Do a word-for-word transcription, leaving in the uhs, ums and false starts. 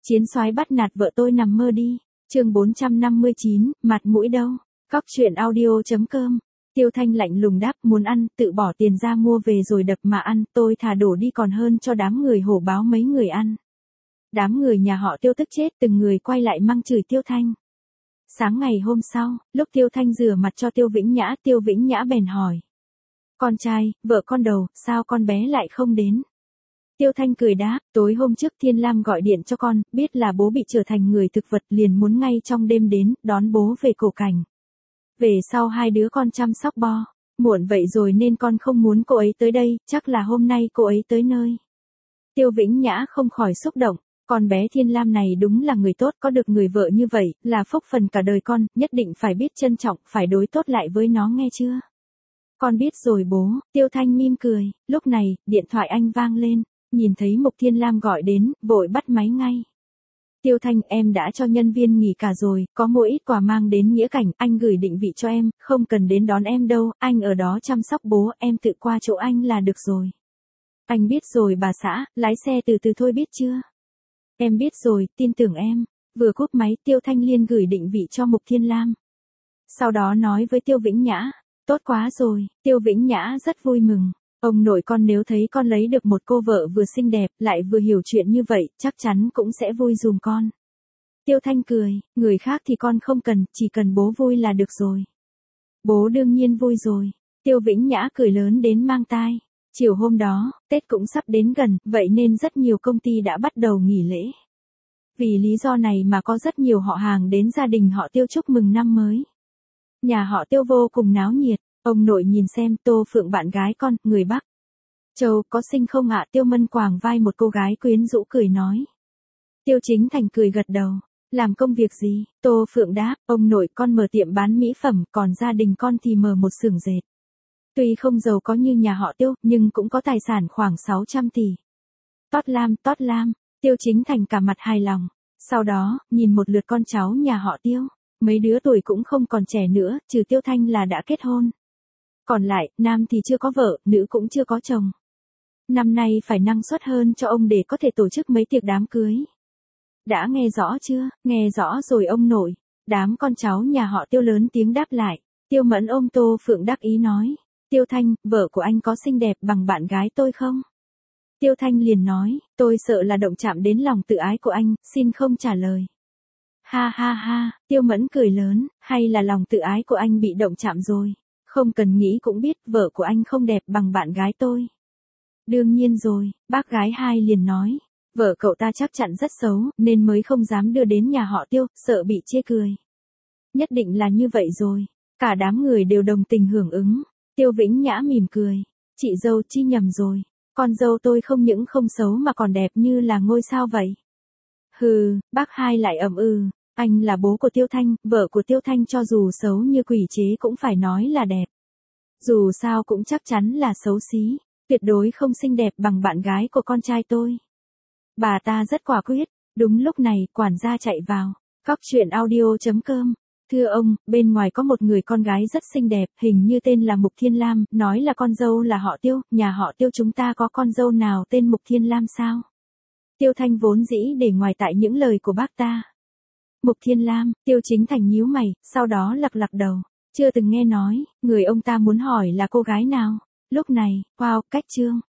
Chiến soái bắt nạt vợ tôi nằm mơ đi. Chương bốn trăm năm mươi chín, mặt mũi đâu? Cóc truyện audio chấm com. Tiêu Thanh lạnh lùng đáp, muốn ăn, tự bỏ tiền ra mua về rồi đập mà ăn, tôi thà đổ đi còn hơn cho đám người hổ báo mấy người ăn. Đám người nhà họ Tiêu tức chết, từng người quay lại mắng chửi Tiêu Thanh. Sáng ngày hôm sau, lúc Tiêu Thanh rửa mặt cho Tiêu Vĩnh Nhã, Tiêu Vĩnh Nhã bèn hỏi. Con trai, vợ con đầu, sao con bé lại không đến? Tiêu Thanh cười đáp, tối hôm trước Thiên Lam gọi điện cho con, biết là bố bị trở thành người thực vật liền muốn ngay trong đêm đến, đón bố về cổ cảnh. Về sau hai đứa con chăm sóc bo, muộn vậy rồi nên con không muốn cô ấy tới đây, chắc là hôm nay cô ấy tới nơi. Tiêu Vĩnh Nhã không khỏi xúc động, con bé Thiên Lam này đúng là người tốt, có được người vợ như vậy, là phúc phần cả đời con, nhất định phải biết trân trọng, phải đối tốt lại với nó nghe chưa? Con biết rồi bố, Tiêu Thanh mỉm cười, lúc này, điện thoại anh vang lên. Nhìn thấy Mục Thiên Lam gọi đến, vội bắt máy ngay. Tiêu Thanh, em đã cho nhân viên nghỉ cả rồi, có mua ít quà mang đến Nghĩa Cảnh, anh gửi định vị cho em, không cần đến đón em đâu, anh ở đó chăm sóc bố, em tự qua chỗ anh là được rồi. Anh biết rồi bà xã, lái xe từ từ thôi biết chưa? Em biết rồi, tin tưởng em. Vừa cúp máy, Tiêu Thanh liền gửi định vị cho Mục Thiên Lam. Sau đó nói với Tiêu Vĩnh Nhã, tốt quá rồi, Tiêu Vĩnh Nhã rất vui mừng. Ông nội con nếu thấy con lấy được một cô vợ vừa xinh đẹp, lại vừa hiểu chuyện như vậy, chắc chắn cũng sẽ vui dùm con. Tiêu Thanh cười, người khác thì con không cần, chỉ cần bố vui là được rồi. Bố đương nhiên vui rồi. Tiêu Vĩnh Nhã cười lớn đến mang tai. Chiều hôm đó, Tết cũng sắp đến gần, vậy nên rất nhiều công ty đã bắt đầu nghỉ lễ. Vì lý do này mà có rất nhiều họ hàng đến gia đình họ Tiêu chúc mừng năm mới. Nhà họ Tiêu vô cùng náo nhiệt. Ông nội nhìn xem, Tô Phượng bạn gái con, người Bắc Châu, có xinh không ạ? Tiêu Mân quàng vai một cô gái quyến rũ cười nói. Tiêu Chính Thành cười gật đầu. Làm công việc gì? Tô Phượng đáp, ông nội con mở tiệm bán mỹ phẩm, còn gia đình con thì mở một xưởng dệt. Tuy không giàu có như nhà họ Tiêu, nhưng cũng có tài sản khoảng sáu trăm tỷ. Tót lam, tót lam, Tiêu Chính Thành cả mặt hài lòng. Sau đó, nhìn một lượt con cháu nhà họ Tiêu. Mấy đứa tuổi cũng không còn trẻ nữa, trừ Tiêu Thanh là đã kết hôn. Còn lại, nam thì chưa có vợ, nữ cũng chưa có chồng. Năm nay phải năng suất hơn cho ông để có thể tổ chức mấy tiệc đám cưới. Đã nghe rõ chưa? Nghe rõ rồi ông nội. Đám con cháu nhà họ Tiêu lớn tiếng đáp lại. Tiêu Mẫn ôm Tô Phượng đắc ý nói. Tiêu Thanh, vợ của anh có xinh đẹp bằng bạn gái tôi không? Tiêu Thanh liền nói, tôi sợ là động chạm đến lòng tự ái của anh, xin không trả lời. Ha ha ha, Tiêu Mẫn cười lớn, hay là lòng tự ái của anh bị động chạm rồi? Không cần nghĩ cũng biết vợ của anh không đẹp bằng bạn gái tôi. Đương nhiên rồi, bác gái hai liền nói. Vợ cậu ta chắc chắn rất xấu, nên mới không dám đưa đến nhà họ Tiêu, sợ bị chê cười. Nhất định là như vậy rồi. Cả đám người đều đồng tình hưởng ứng. Tiêu Vĩnh Nhã mỉm cười. Chị dâu chi nhầm rồi. Con dâu tôi không những không xấu mà còn đẹp như là ngôi sao vậy. Hừ, bác hai lại ầm ừ. Anh là bố của Tiêu Thanh, vợ của Tiêu Thanh cho dù xấu như quỷ chế cũng phải nói là đẹp. Dù sao cũng chắc chắn là xấu xí, tuyệt đối không xinh đẹp bằng bạn gái của con trai tôi. Bà ta rất quả quyết. Đúng lúc này, quản gia chạy vào. Cóc truyện audio chấm com. Thưa ông, bên ngoài có một người con gái rất xinh đẹp, hình như tên là Mục Thiên Lam, nói là con dâu là họ Tiêu, nhà họ Tiêu chúng ta có con dâu nào tên Mục Thiên Lam sao? Tiêu Thanh vốn dĩ để ngoài tại những lời của bác ta. Mục Thiên Lam, Tiêu Chính Thành nhíu mày, sau đó lắc lắc đầu. Chưa từng nghe nói, người ông ta muốn hỏi là cô gái nào. Lúc này, wow, cách chương.